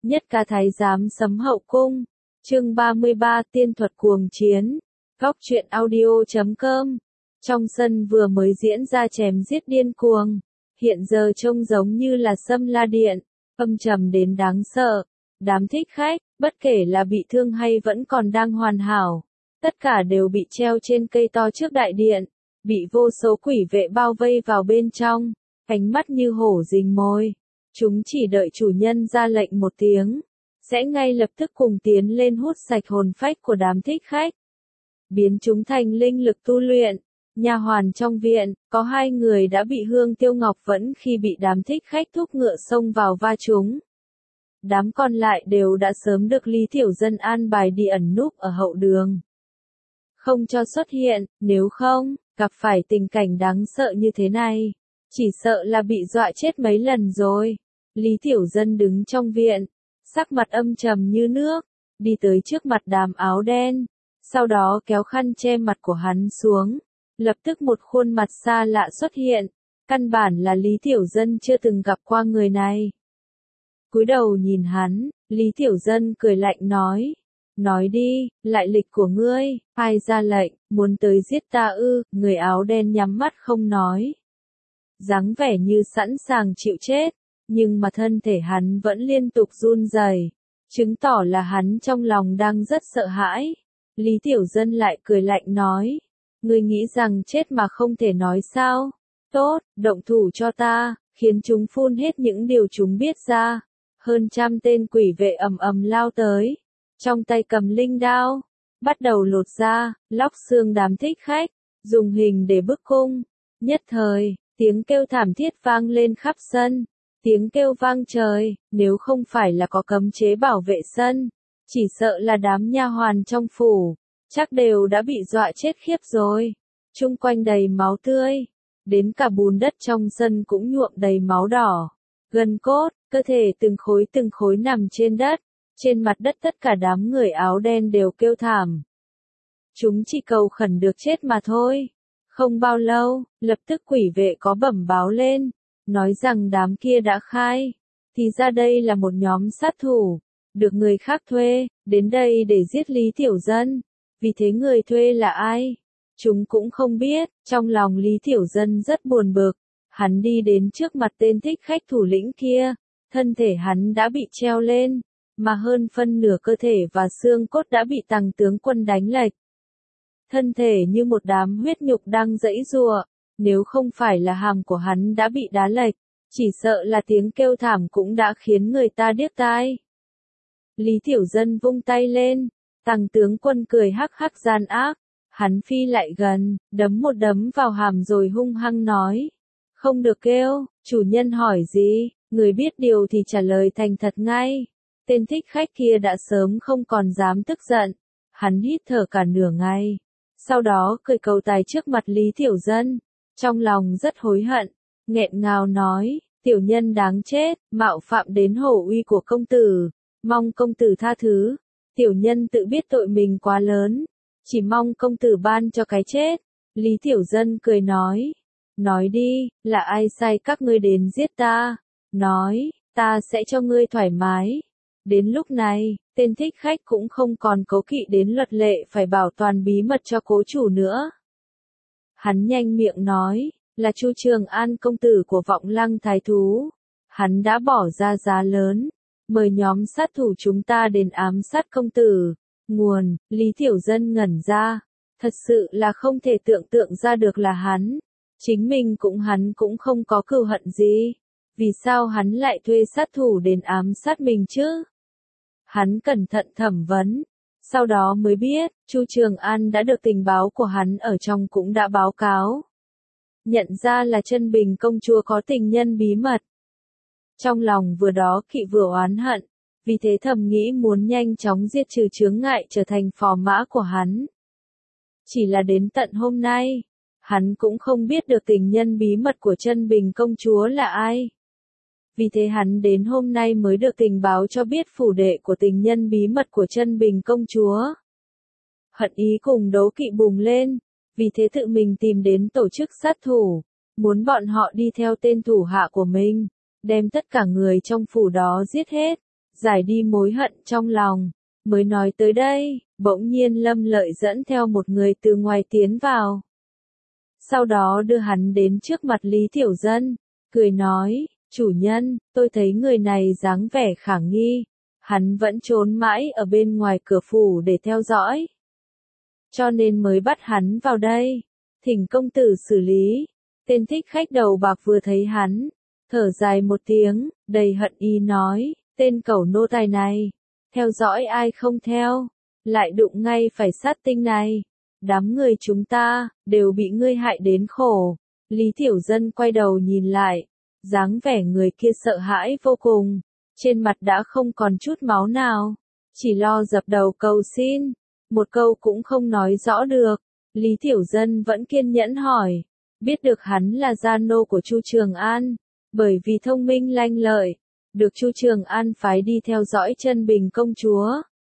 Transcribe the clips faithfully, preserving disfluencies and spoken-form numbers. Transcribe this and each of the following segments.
Nhất ca thái giám sấm hậu cung. Chương ba mươi ba Tiên thuật cuồng chiến. Góc truyện audio chấm com. Trong sân vừa mới diễn ra chém giết điên cuồng, hiện giờ trông giống như là Sâm La Điện, âm trầm đến đáng sợ. Đám thích khách, bất kể là bị thương hay vẫn còn đang hoàn hảo, tất cả đều bị treo trên cây to trước đại điện, bị vô số quỷ vệ bao vây vào bên trong, ánh mắt như hổ rình mồi. Chúng chỉ đợi chủ nhân ra lệnh một tiếng, sẽ ngay lập tức cùng tiến lên hút sạch hồn phách của đám thích khách, biến chúng thành linh lực tu luyện. Nha hoàn trong viện, có hai người đã bị Hương Tiêu Ngọc vẫn khi bị đám thích khách thúc ngựa xông vào va chúng. Đám còn lại đều đã sớm được Lý Tiểu Dân an bài đi ẩn núp ở hậu đường, không cho xuất hiện, nếu không, gặp phải tình cảnh đáng sợ như thế này, chỉ sợ là bị dọa chết mấy lần rồi. Lý Tiểu Dân đứng trong viện, sắc mặt âm trầm như nước, đi tới trước mặt đám áo đen, sau đó kéo khăn che mặt của hắn xuống. Lập tức một khuôn mặt xa lạ xuất hiện, căn bản là Lý Tiểu Dân chưa từng gặp qua người này. Cúi đầu nhìn hắn, Lý Tiểu Dân cười lạnh nói, nói đi, lại lịch của ngươi, ai ra lệnh, muốn tới giết ta ư? Người áo đen nhắm mắt không nói, dáng vẻ như sẵn sàng chịu chết, nhưng mà thân thể hắn vẫn liên tục run rẩy, chứng tỏ là hắn trong lòng đang rất sợ hãi. Lý Tiểu Dân lại cười lạnh nói, ngươi nghĩ rằng chết mà không thể nói sao? Tốt, động thủ cho ta, khiến chúng phun hết những điều chúng biết ra. Hơn trăm tên quỷ vệ ầm ầm lao tới, trong tay cầm linh đao, bắt đầu lột da, lóc xương đám thích khách, dùng hình để bức cung. Nhất thời, tiếng kêu thảm thiết vang lên khắp sân, tiếng kêu vang trời, nếu không phải là có cấm chế bảo vệ sân, chỉ sợ là đám nha hoàn trong phủ, chắc đều đã bị dọa chết khiếp rồi. Chung quanh đầy máu tươi, đến cả bùn đất trong sân cũng nhuộm đầy máu đỏ, gân cốt, cơ thể từng khối từng khối nằm trên đất. Trên mặt đất tất cả đám người áo đen đều kêu thảm. Chúng chỉ cầu khẩn được chết mà thôi. Không bao lâu, lập tức quỷ vệ có bẩm báo lên, nói rằng đám kia đã khai, thì ra đây là một nhóm sát thủ, được người khác thuê, đến đây để giết Lý Tiểu Dân. Vì thế người thuê là ai? Chúng cũng không biết. Trong lòng Lý Tiểu Dân rất buồn bực, hắn đi đến trước mặt tên thích khách thủ lĩnh kia, thân thể hắn đã bị treo lên, mà hơn phân nửa cơ thể và xương cốt đã bị Tằng tướng quân đánh lệch. Thân thể như một đám huyết nhục đang giãy giụa, nếu không phải là hàm của hắn đã bị đá lệch, chỉ sợ là tiếng kêu thảm cũng đã khiến người ta điếc tai. Lý Tiểu Dân vung tay lên, Tằng tướng quân cười hắc hắc gian ác, hắn phi lại gần, đấm một đấm vào hàm rồi hung hăng nói, không được kêu, chủ nhân hỏi gì, người biết điều thì trả lời thành thật ngay. Tên thích khách kia đã sớm không còn dám tức giận, hắn hít thở cả nửa ngày, sau đó cười cầu tài trước mặt Lý Tiểu Dân, trong lòng rất hối hận, nghẹn ngào nói, tiểu nhân đáng chết, mạo phạm đến hổ uy của công tử, mong công tử tha thứ, tiểu nhân tự biết tội mình quá lớn, chỉ mong công tử ban cho cái chết. Lý Tiểu Dân cười nói, nói đi, là ai sai các ngươi đến giết ta, nói, ta sẽ cho ngươi thoải mái. Đến lúc này, tên thích khách cũng không còn cố kỵ đến luật lệ phải bảo toàn bí mật cho cố chủ nữa. Hắn nhanh miệng nói, là Chu Trường An công tử của Vọng Lăng Thái Thú. Hắn đã bỏ ra giá lớn, mời nhóm sát thủ chúng ta đến ám sát công tử. Nguồn, Lý Tiểu Dân ngẩn ra, thật sự là không thể tưởng tượng ra được là hắn. Chính mình cũng hắn cũng không có cừu hận gì. Vì sao hắn lại thuê sát thủ đến ám sát mình chứ? Hắn cẩn thận thẩm vấn, sau đó mới biết, Chu Trường An đã được tình báo của hắn ở trong cũng đã báo cáo. Nhận ra là Chân Bình công chúa có tình nhân bí mật. Trong lòng vừa đó kỵ vừa oán hận, vì thế thầm nghĩ muốn nhanh chóng diệt trừ chướng ngại trở thành phò mã của hắn. Chỉ là đến tận hôm nay, hắn cũng không biết được tình nhân bí mật của Chân Bình công chúa là ai. Vì thế hắn đến hôm nay mới được tình báo cho biết phủ đệ của tình nhân bí mật của Chân Bình công chúa. Hận ý cùng đố kỵ bùng lên, vì thế tự mình tìm đến tổ chức sát thủ, muốn bọn họ đi theo tên thủ hạ của mình, đem tất cả người trong phủ đó giết hết, giải đi mối hận trong lòng. Mới nói tới đây, bỗng nhiên Lâm Lợi dẫn theo một người từ ngoài tiến vào. Sau đó đưa hắn đến trước mặt Lý Tiểu Dân, cười nói, chủ nhân, tôi thấy người này dáng vẻ khả nghi, hắn vẫn trốn mãi ở bên ngoài cửa phủ để theo dõi. Cho nên mới bắt hắn vào đây, thỉnh công tử xử lý. Tên thích khách đầu bạc vừa thấy hắn, thở dài một tiếng, đầy hận ý nói, tên cẩu nô tài này, theo dõi ai không theo, lại đụng ngay phải sát tinh này. Đám người chúng ta, đều bị ngươi hại đến khổ. Lý Tiểu Dân quay đầu nhìn lại, dáng vẻ người kia sợ hãi vô cùng, trên mặt đã không còn chút máu nào, chỉ lo dập đầu cầu xin, một câu cũng không nói rõ được. Lý Tiểu Dân vẫn kiên nhẫn hỏi, biết được hắn là gia nô của Chu Trường An, bởi vì thông minh lanh lợi, được Chu Trường An phái đi theo dõi Chân Bình công chúa.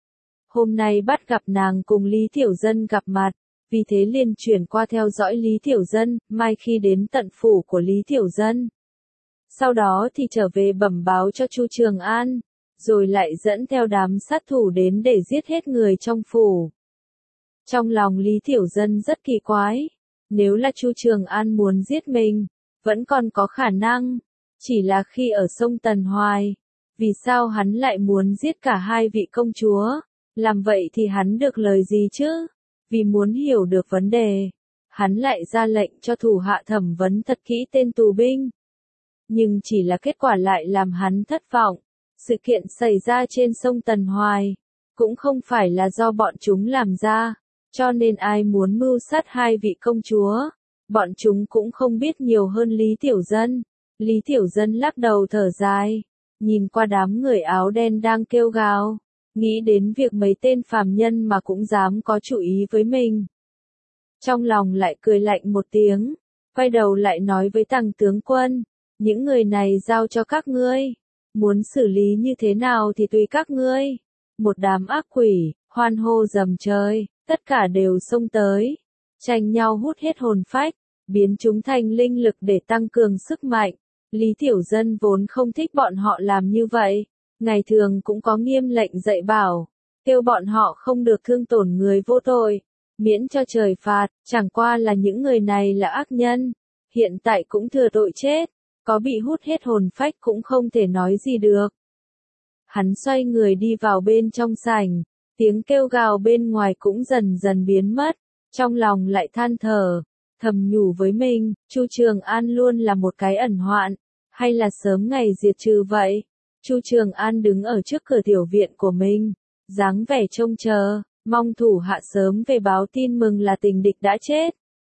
Hôm nay bắt gặp nàng cùng Lý Tiểu Dân gặp mặt, vì thế liền chuyển qua theo dõi Lý Tiểu Dân, mai khi đến tận phủ của Lý Tiểu Dân. Sau đó thì trở về bẩm báo cho Chu Trường An, rồi lại dẫn theo đám sát thủ đến để giết hết người trong phủ. Trong lòng Lý Tiểu Dân rất kỳ quái, nếu là Chu Trường An muốn giết mình, vẫn còn có khả năng, chỉ là khi ở sông Tần Hoài, vì sao hắn lại muốn giết cả hai vị công chúa, làm vậy thì hắn được lời gì chứ? Vì muốn hiểu được vấn đề, hắn lại ra lệnh cho thủ hạ thẩm vấn thật kỹ tên tù binh. Nhưng chỉ là kết quả lại làm hắn thất vọng. Sự kiện xảy ra trên sông Tần Hoài, cũng không phải là do bọn chúng làm ra, cho nên ai muốn mưu sát hai vị công chúa, bọn chúng cũng không biết nhiều hơn Lý Tiểu Dân. Lý Tiểu Dân lắc đầu thở dài, nhìn qua đám người áo đen đang kêu gào, nghĩ đến việc mấy tên phàm nhân mà cũng dám có chủ ý với mình. Trong lòng lại cười lạnh một tiếng, quay đầu lại nói với Tằng tướng quân, những người này giao cho các ngươi, muốn xử lý như thế nào thì tùy các ngươi. Một đám ác quỷ, hoan hô rầm trời, tất cả đều xông tới, tranh nhau hút hết hồn phách, biến chúng thành linh lực để tăng cường sức mạnh. Lý Tiểu Dân vốn không thích bọn họ làm như vậy, ngày thường cũng có nghiêm lệnh dạy bảo, kêu bọn họ không được thương tổn người vô tội, miễn cho trời phạt, chẳng qua là những người này là ác nhân, hiện tại cũng thừa tội chết, có bị hút hết hồn phách cũng không thể nói gì được. Hắn xoay người đi vào bên trong sảnh, tiếng kêu gào bên ngoài cũng dần dần biến mất, trong lòng lại than thở, thầm nhủ với mình, Chu Trường An luôn là một cái ẩn hoạn, hay là sớm ngày diệt trừ vậy? Chu Trường An đứng ở trước cửa tiểu viện của mình, dáng vẻ trông chờ, mong thủ hạ sớm về báo tin mừng là tình địch đã chết.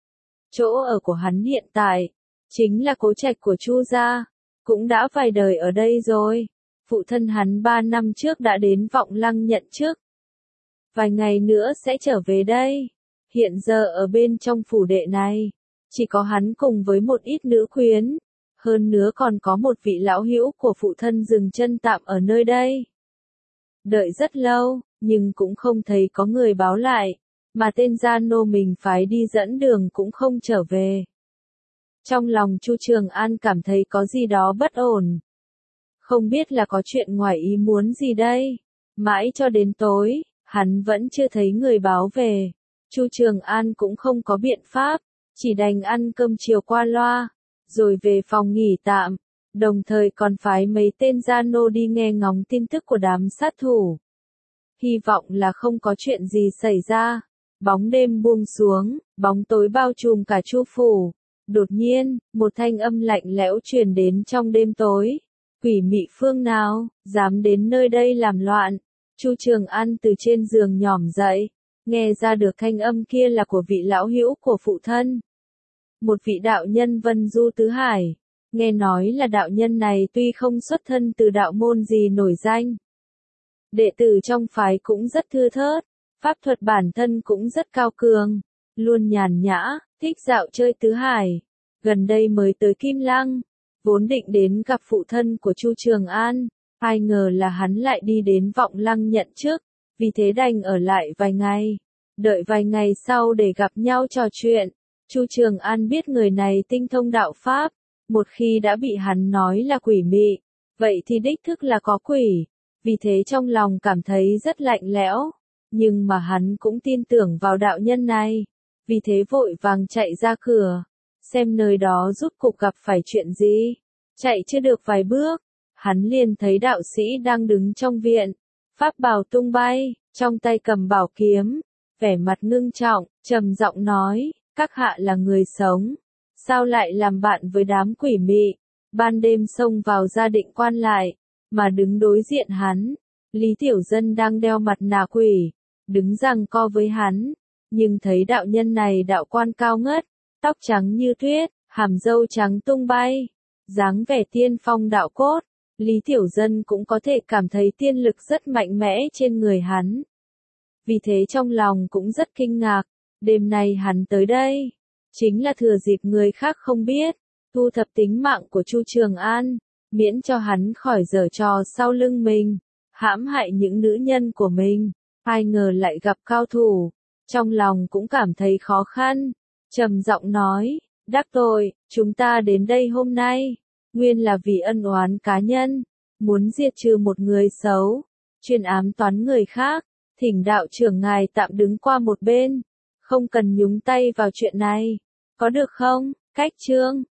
Chỗ ở của hắn hiện tại, chính là cố trạch của Chu gia, cũng đã vài đời ở đây rồi. Phụ thân hắn ba năm trước đã đến Vọng Lăng nhận chức. Vài ngày nữa sẽ trở về đây. Hiện giờ ở bên trong phủ đệ này, chỉ có hắn cùng với một ít nữ quyến. Hơn nữa còn có một vị lão hữu của phụ thân dừng chân tạm ở nơi đây. Đợi rất lâu, nhưng cũng không thấy có người báo lại, mà tên gia nô mình phái đi dẫn đường cũng không trở về. Trong lòng Chu Trường An cảm thấy có gì đó bất ổn. Không biết là có chuyện ngoài ý muốn gì đây. Mãi cho đến tối, hắn vẫn chưa thấy người báo về. Chu Trường An cũng không có biện pháp, chỉ đành ăn cơm chiều qua loa, rồi về phòng nghỉ tạm, đồng thời còn phái mấy tên gia nô đi nghe ngóng tin tức của đám sát thủ. Hy vọng là không có chuyện gì xảy ra. Bóng đêm buông xuống, bóng tối bao trùm cả Chu phủ. Đột nhiên, một thanh âm lạnh lẽo truyền đến trong đêm tối. Quỷ mị phương nào, dám đến nơi đây làm loạn? Chu Trường An từ trên giường nhỏm dậy, nghe ra được thanh âm kia là của vị lão hữu của phụ thân. Một vị đạo nhân Vân Du Tứ Hải. Nghe nói là đạo nhân này tuy không xuất thân từ đạo môn gì nổi danh. Đệ tử trong phái cũng rất thưa thớt, pháp thuật bản thân cũng rất cao cường, luôn nhàn nhã, thích dạo chơi Tứ Hải. Gần đây mới tới Kim Lăng, vốn định đến gặp phụ thân của Chu Trường An, ai ngờ là hắn lại đi đến Vọng Lăng nhận chức, vì thế đành ở lại vài ngày, đợi vài ngày sau để gặp nhau trò chuyện. Chu Trường An biết người này tinh thông đạo pháp, một khi đã bị hắn nói là quỷ mị, vậy thì đích thức là có quỷ. vì thế trong lòng cảm thấy rất lạnh lẽo, nhưng mà hắn cũng tin tưởng vào đạo nhân này, vì thế vội vàng chạy ra cửa, xem nơi đó rốt cuộc gặp phải chuyện gì. Chạy chưa được vài bước, hắn liền thấy đạo sĩ đang đứng trong viện, pháp bào tung bay, trong tay cầm bảo kiếm, vẻ mặt ngưng trọng, trầm giọng nói, các hạ là người sống, sao lại làm bạn với đám quỷ mị, ban đêm xông vào gia định quan lại, mà đứng đối diện hắn. Lý Tiểu Dân đang đeo mặt nạ quỷ, đứng giằng co với hắn, nhưng thấy đạo nhân này đạo quan cao ngất, tóc trắng như tuyết, hàm râu trắng tung bay, dáng vẻ tiên phong đạo cốt, Lý Tiểu Dân cũng có thể cảm thấy tiên lực rất mạnh mẽ trên người hắn. Vì thế trong lòng cũng rất kinh ngạc, đêm nay hắn tới đây, chính là thừa dịp người khác không biết, thu thập tính mạng của Chu Trường An, miễn cho hắn khỏi giở trò sau lưng mình, hãm hại những nữ nhân của mình. Ai ngờ lại gặp cao thủ, trong lòng cũng cảm thấy khó khăn, trầm giọng nói, đắc tội, chúng ta đến đây hôm nay, nguyên là vì ân oán cá nhân, muốn diệt trừ một người xấu, chuyên ám toán người khác, thỉnh đạo trưởng ngài tạm đứng qua một bên, không cần nhúng tay vào chuyện này, có được không? Cách chương